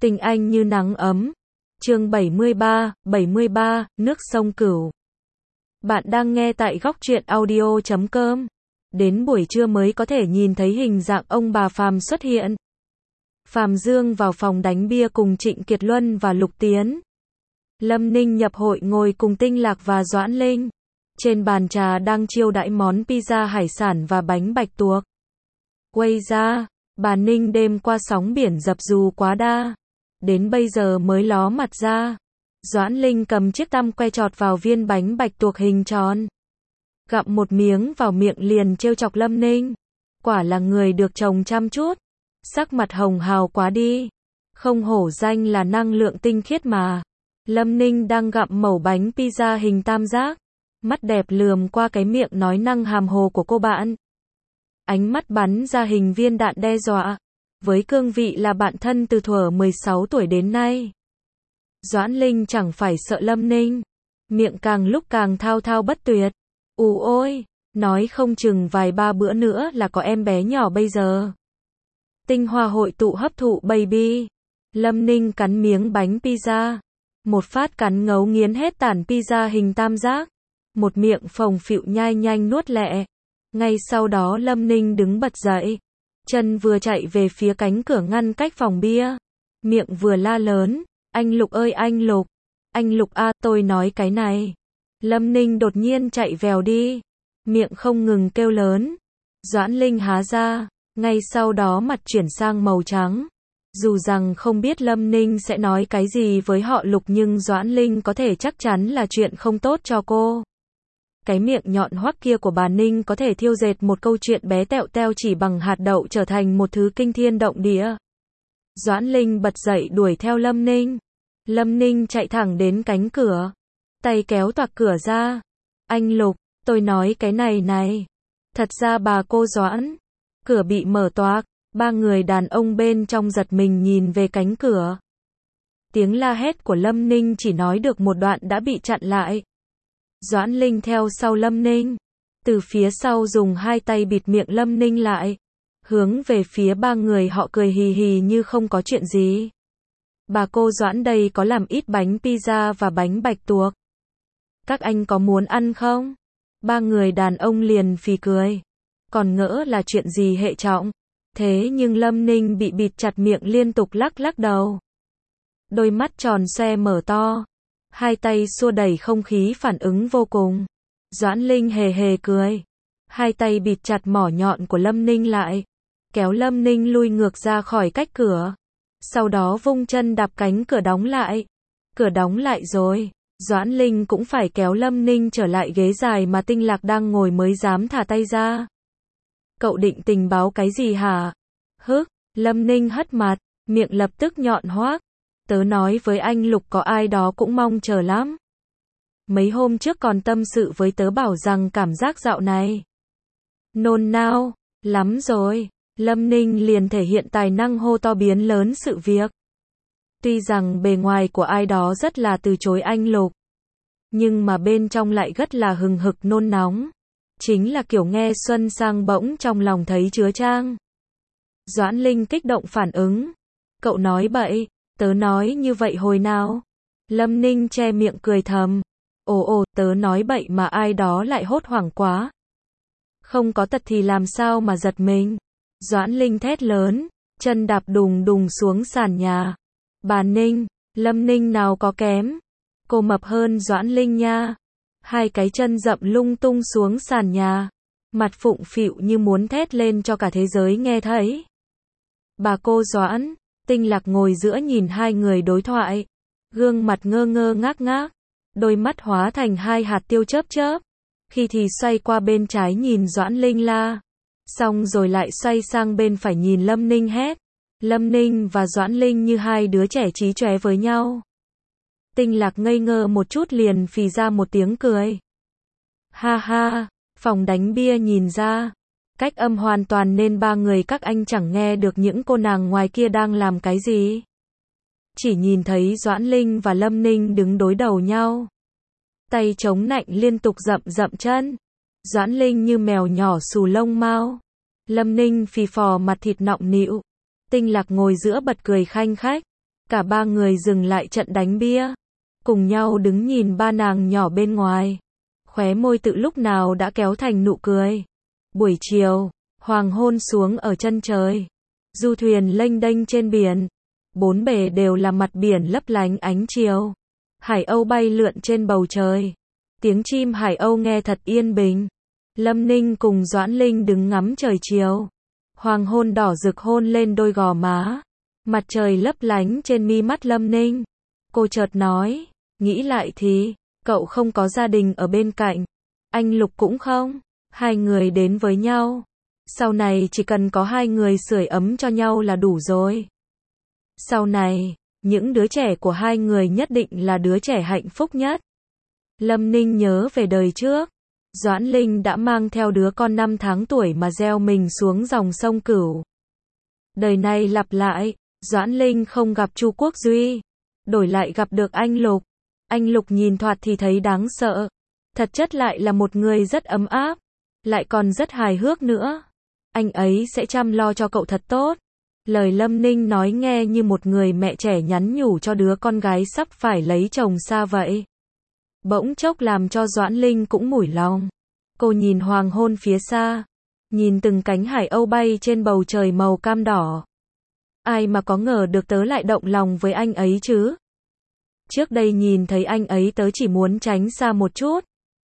Tình anh như nắng ấm. Chương 73, nước sông Cửu. Bạn đang nghe tại góc truyện audio.com. Đến buổi trưa mới có thể nhìn thấy hình dạng ông bà Phàm xuất hiện. Phàm Dương vào phòng đánh bia cùng Trịnh Kiệt Luân và Lục Tiến. Lâm Ninh nhập hội ngồi cùng Tinh Lạc và Doãn Linh. Trên bàn trà đang chiêu đãi món pizza hải sản và bánh bạch tuộc. Quay ra, bà Ninh đêm qua sóng biển dập dù quá đa. Đến bây giờ mới ló mặt ra. Doãn Linh cầm chiếc tăm que chọt vào viên bánh bạch tuộc hình tròn. Gặm một miếng vào miệng liền trêu chọc Lâm Ninh. Quả là người được chồng chăm chút. Sắc mặt hồng hào quá đi. Không hổ danh là năng lượng tinh khiết mà. Lâm Ninh đang gặm mẩu bánh pizza hình tam giác. Mắt đẹp lườm qua cái miệng nói năng hàm hồ của cô bạn. Ánh mắt bắn ra hình viên đạn đe dọa. Với cương vị là bạn thân từ thuở 16 tuổi đến nay. Doãn Linh chẳng phải sợ Lâm Ninh. Miệng càng lúc càng thao thao bất tuyệt. Ôi, nói không chừng vài ba bữa nữa là có em bé nhỏ bây giờ. Tinh hoa hội tụ hấp thụ baby. Lâm Ninh cắn miếng bánh pizza. Một phát cắn ngấu nghiến hết tản pizza hình tam giác. Một miệng phồng phịu nhai nhanh nuốt lẹ. Ngay sau đó Lâm Ninh đứng bật dậy. Chân vừa chạy về phía cánh cửa ngăn cách phòng bia. Miệng vừa la lớn. Anh Lục ơi anh Lục. Anh Lục à, tôi nói cái này. Lâm Ninh đột nhiên chạy vèo đi. Miệng không ngừng kêu lớn. Doãn Linh há ra. Ngay sau đó mặt chuyển sang màu trắng. Dù rằng không biết Lâm Ninh sẽ nói cái gì với họ Lục nhưng Doãn Linh có thể chắc chắn là chuyện không tốt cho cô. Cái miệng nhọn hoắt kia của bà Ninh có thể thiêu dệt một câu chuyện bé tẹo teo chỉ bằng hạt đậu trở thành một thứ kinh thiên động địa. Doãn Linh bật dậy đuổi theo Lâm Ninh. Lâm Ninh chạy thẳng đến cánh cửa. Tay kéo toạc cửa ra. Anh Lục, tôi nói cái này. Thật ra bà cô Doãn. Cửa bị mở toạc. Ba người đàn ông bên trong giật mình nhìn về cánh cửa. Tiếng la hét của Lâm Ninh chỉ nói được một đoạn đã bị chặn lại. Doãn Linh theo sau Lâm Ninh. Từ phía sau dùng hai tay bịt miệng Lâm Ninh lại. Hướng về phía ba người họ cười hì hì như không có chuyện gì. Bà cô Doãn đây có làm ít bánh pizza và bánh bạch tuộc. Các anh có muốn ăn không? Ba người đàn ông liền phì cười. Còn ngỡ là chuyện gì hệ trọng. Thế nhưng Lâm Ninh bị bịt chặt miệng liên tục lắc đầu. Đôi mắt tròn xoe mở to. Hai tay xua đẩy không khí phản ứng vô cùng. Doãn Linh hề cười. Hai tay bịt chặt mỏ nhọn của Lâm Ninh lại. Kéo Lâm Ninh lui ngược ra khỏi cách cửa. Sau đó vung chân đạp cánh cửa đóng lại. Cửa đóng lại rồi. Doãn Linh cũng phải kéo Lâm Ninh trở lại ghế dài mà Tinh Lạc đang ngồi mới dám thả tay ra. Cậu định tình báo cái gì hả? Lâm Ninh hất mặt. Miệng lập tức nhọn hoác. Tớ nói với anh Lục có ai đó cũng mong chờ lắm. Mấy hôm trước còn tâm sự với tớ bảo rằng cảm giác dạo này nôn nao lắm rồi. Lâm Ninh liền thể hiện tài năng hô to biến lớn sự việc. Tuy rằng bề ngoài của ai đó rất là từ chối anh Lục, nhưng mà bên trong lại rất là hừng hực nôn nóng. Chính là kiểu nghe xuân sang bỗng trong lòng thấy chứa chan. Doãn Linh kích động phản ứng. Cậu nói bậy. Tớ nói như vậy hồi nào? Lâm Ninh che miệng cười thầm. Tớ nói bậy mà ai đó lại hốt hoảng quá. Không có tật thì làm sao mà giật mình. Doãn Linh thét lớn, chân đạp đùng đùng xuống sàn nhà. Bà Ninh, Lâm Ninh nào có kém. Cô mập hơn Doãn Linh nha. Hai cái chân dậm lung tung xuống sàn nhà. Mặt phụng phịu như muốn thét lên cho cả thế giới nghe thấy. Bà cô Doãn. Tinh Lạc ngồi giữa nhìn hai người đối thoại. Gương mặt ngơ ngơ ngác ngác. Đôi mắt hóa thành hai hạt tiêu chớp chớp. Khi thì xoay qua bên trái nhìn Doãn Linh la. Xong rồi lại xoay sang bên phải nhìn Lâm Ninh hét. Lâm Ninh và Doãn Linh như hai đứa trẻ chí chóe với nhau. Tinh Lạc ngây ngơ một chút liền phì ra một tiếng cười. Ha ha, phòng đánh bia nhìn ra. Cách âm hoàn toàn nên ba người các anh chẳng nghe được những cô nàng ngoài kia đang làm cái gì. Chỉ nhìn thấy Doãn Linh và Lâm Ninh đứng đối đầu nhau. Tay chống nạnh liên tục dậm chân. Doãn Linh như mèo nhỏ xù lông mao. Lâm Ninh phì phò mặt thịt nọng nịu. Tinh Lạc ngồi giữa bật cười khanh khách. Cả ba người dừng lại trận đánh bia, cùng nhau đứng nhìn ba nàng nhỏ bên ngoài. Khóe môi tự lúc nào đã kéo thành nụ cười. Buổi chiều, hoàng hôn xuống ở chân trời. Du thuyền lênh đênh trên biển. Bốn bề đều là mặt biển lấp lánh ánh chiều. Hải âu bay lượn trên bầu trời. Tiếng chim hải âu nghe thật yên bình. Lâm Ninh cùng Doãn Linh đứng ngắm trời chiều. Hoàng hôn đỏ rực hôn lên đôi gò má. Mặt trời lấp lánh trên mi mắt Lâm Ninh. Cô chợt nói, nghĩ lại thì, cậu không có gia đình ở bên cạnh. Anh Lục cũng không. Hai người đến với nhau. Sau này chỉ cần có hai người sưởi ấm cho nhau là đủ rồi. Sau này, những đứa trẻ của hai người nhất định là đứa trẻ hạnh phúc nhất. Lâm Ninh nhớ về đời trước. Doãn Linh đã mang theo đứa con 5 tháng tuổi mà gieo mình xuống dòng sông Cửu. Đời này lặp lại, Doãn Linh không gặp Chu Quốc Duy, đổi lại gặp được anh Lục. Anh Lục nhìn thoạt thì thấy đáng sợ, thật chất lại là một người rất ấm áp, lại còn rất hài hước nữa. Anh ấy sẽ chăm lo cho cậu thật tốt. Lời Lâm Ninh nói nghe như một người mẹ trẻ nhắn nhủ cho đứa con gái sắp phải lấy chồng xa vậy. Bỗng chốc làm cho Doãn Linh cũng mủi lòng. Cô nhìn hoàng hôn phía xa, nhìn từng cánh hải âu bay trên bầu trời màu cam đỏ. Ai mà có ngờ được tớ lại động lòng với anh ấy chứ? Trước đây nhìn thấy anh ấy tớ chỉ muốn tránh xa một chút.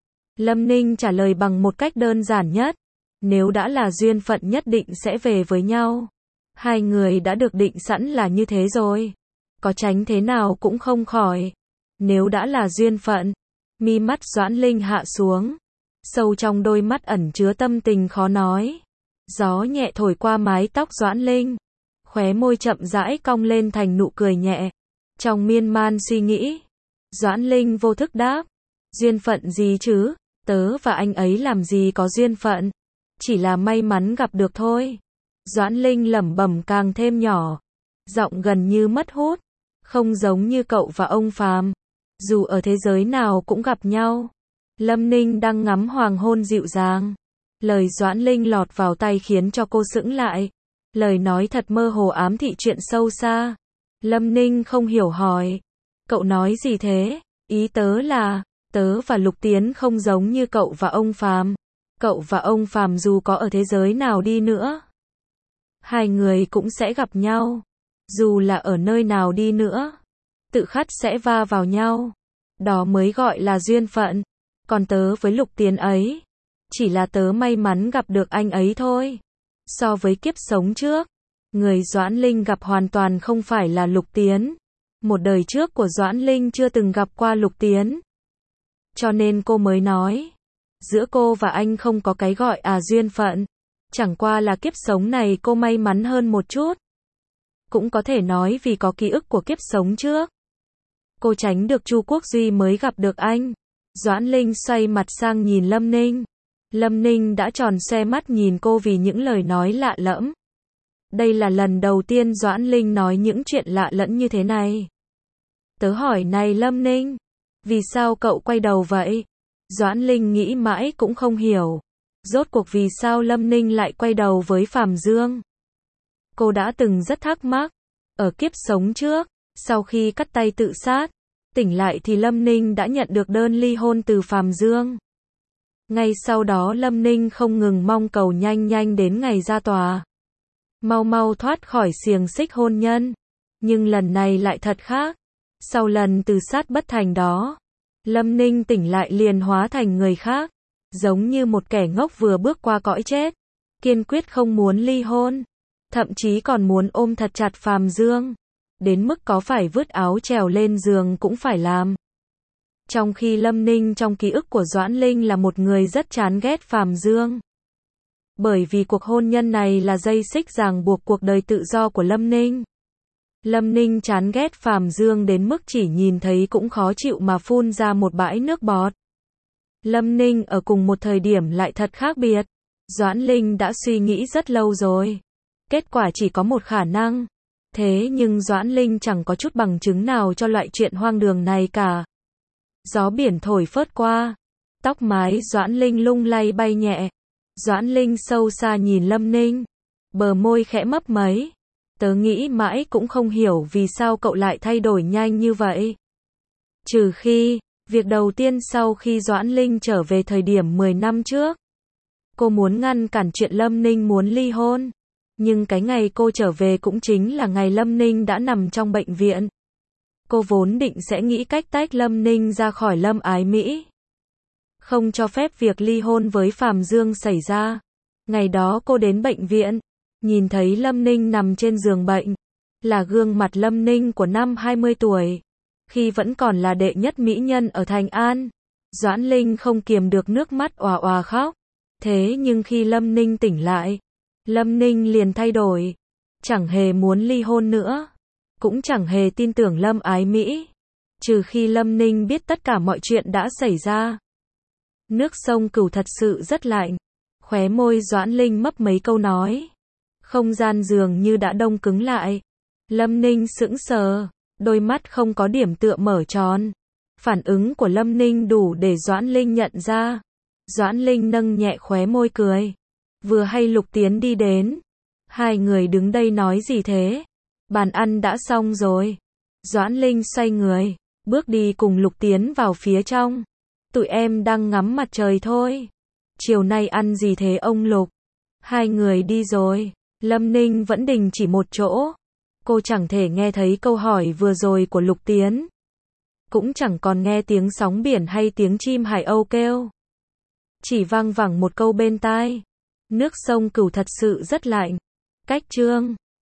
Lâm Ninh trả lời bằng một cách đơn giản nhất. Nếu đã là duyên phận nhất định sẽ về với nhau. Hai người đã được định sẵn là như thế rồi. Có tránh thế nào cũng không khỏi. Nếu đã là duyên phận. Mi mắt Doãn Linh hạ xuống. Sâu trong đôi mắt ẩn chứa tâm tình khó nói. Gió nhẹ thổi qua mái tóc Doãn Linh. Khóe môi chậm rãi cong lên thành nụ cười nhẹ. Trong miên man suy nghĩ, Doãn Linh vô thức đáp. Duyên phận gì chứ? Tớ và anh ấy làm gì có duyên phận? Chỉ là may mắn gặp được thôi. Doãn Linh lẩm bẩm càng thêm nhỏ. Giọng gần như mất hút. Không giống như cậu và ông Phàm. Dù ở thế giới nào cũng gặp nhau. Lâm Ninh đang ngắm hoàng hôn dịu dàng. Lời Doãn Linh lọt vào tai khiến cho cô sững lại. Lời nói thật mơ hồ ám thị chuyện sâu xa. Lâm Ninh không hiểu hỏi. Cậu nói gì thế? Ý tớ là, tớ và Lục Tiến không giống như cậu và ông Phàm. Cậu và ông Phàm dù có ở thế giới nào đi nữa, hai người cũng sẽ gặp nhau. Dù là ở nơi nào đi nữa, tự khắc sẽ va vào nhau. Đó mới gọi là duyên phận. Còn tớ với Lục Tiến ấy, chỉ là tớ may mắn gặp được anh ấy thôi. So với kiếp sống trước, người Doãn Linh gặp hoàn toàn không phải là Lục Tiến. Một đời trước của Doãn Linh chưa từng gặp qua Lục Tiến. Cho nên cô mới nói, giữa cô và anh không có cái gọi duyên phận. Chẳng qua là kiếp sống này cô may mắn hơn một chút. Cũng có thể nói vì có ký ức của kiếp sống trước. Cô tránh được Chu Quốc Duy mới gặp được anh. Doãn Linh xoay mặt sang nhìn Lâm Ninh. Lâm Ninh đã tròn xoe mắt nhìn cô vì những lời nói lạ lẫm. Đây là lần đầu tiên Doãn Linh nói những chuyện lạ lẫm như thế này. Tớ hỏi này Lâm Ninh, vì sao cậu quay đầu vậy? Doãn Linh nghĩ mãi cũng không hiểu. Rốt cuộc vì sao Lâm Ninh lại quay đầu với Phàm Dương? Cô đã từng rất thắc mắc. Ở kiếp sống trước, sau khi cắt tay tự sát, tỉnh lại thì Lâm Ninh đã nhận được đơn ly hôn từ Phàm Dương. Ngay sau đó Lâm Ninh không ngừng mong cầu nhanh nhanh đến ngày ra tòa. Mau mau thoát khỏi xiềng xích hôn nhân. Nhưng lần này lại thật khác. Sau lần tự sát bất thành đó, Lâm Ninh tỉnh lại liền hóa thành người khác. Giống như một kẻ ngốc vừa bước qua cõi chết. Kiên quyết không muốn ly hôn. Thậm chí còn muốn ôm thật chặt Phàm Dương. Đến mức có phải vứt áo trèo lên giường cũng phải làm. Trong khi Lâm Ninh trong ký ức của Doãn Linh là một người rất chán ghét Phàm Dương. Bởi vì cuộc hôn nhân này là dây xích ràng buộc cuộc đời tự do của Lâm Ninh. Lâm Ninh chán ghét Phàm Dương đến mức chỉ nhìn thấy cũng khó chịu mà phun ra một bãi nước bọt. Lâm Ninh ở cùng một thời điểm lại thật khác biệt. Doãn Linh đã suy nghĩ rất lâu rồi. Kết quả chỉ có một khả năng. Thế nhưng Doãn Linh chẳng có chút bằng chứng nào cho loại chuyện hoang đường này cả. Gió biển thổi phớt qua. Tóc mái Doãn Linh lung lay bay nhẹ. Doãn Linh sâu xa nhìn Lâm Ninh. Bờ môi khẽ mấp máy. Tớ nghĩ mãi cũng không hiểu vì sao cậu lại thay đổi nhanh như vậy. Trừ khi, việc đầu tiên sau khi Doãn Linh trở về thời điểm 10 năm trước, cô muốn ngăn cản chuyện Lâm Ninh muốn ly hôn. Nhưng cái ngày cô trở về cũng chính là ngày Lâm Ninh đã nằm trong bệnh viện. Cô vốn định sẽ nghĩ cách tách Lâm Ninh ra khỏi Lâm Ái Mỹ, không cho phép việc ly hôn với Phạm Dương xảy ra. Ngày đó cô đến bệnh viện, nhìn thấy Lâm Ninh nằm trên giường bệnh, là gương mặt Lâm Ninh của năm 20 tuổi, khi vẫn còn là đệ nhất mỹ nhân ở Thành An. Doãn Linh không kiềm được nước mắt òa òa khóc. Thế nhưng khi Lâm Ninh tỉnh lại, Lâm Ninh liền thay đổi, chẳng hề muốn ly hôn nữa, cũng chẳng hề tin tưởng Lâm Ái Mỹ, trừ khi Lâm Ninh biết tất cả mọi chuyện đã xảy ra. Nước sông Cửu thật sự rất lạnh. Khóe môi Doãn Linh mấp mấy câu nói. Không gian dường như đã đông cứng lại. Lâm Ninh sững sờ, đôi mắt không có điểm tựa mở tròn. Phản ứng của Lâm Ninh đủ để Doãn Linh nhận ra. Doãn Linh nâng nhẹ khóe môi cười. Vừa hay Lục Tiến đi đến. Hai người đứng đây nói gì thế? Bàn ăn đã xong rồi. Doãn Linh xoay người, bước đi cùng Lục Tiến vào phía trong. Tụi em đang ngắm mặt trời thôi. Chiều nay ăn gì thế ông Lục? Hai người đi rồi. Lâm Ninh vẫn đình chỉ một chỗ. Cô chẳng thể nghe thấy câu hỏi vừa rồi của Lục Tiến. Cũng chẳng còn nghe tiếng sóng biển hay tiếng chim hải âu kêu. Chỉ vang vẳng một câu bên tai. Nước sông Cửu thật sự rất lạnh. Cách chương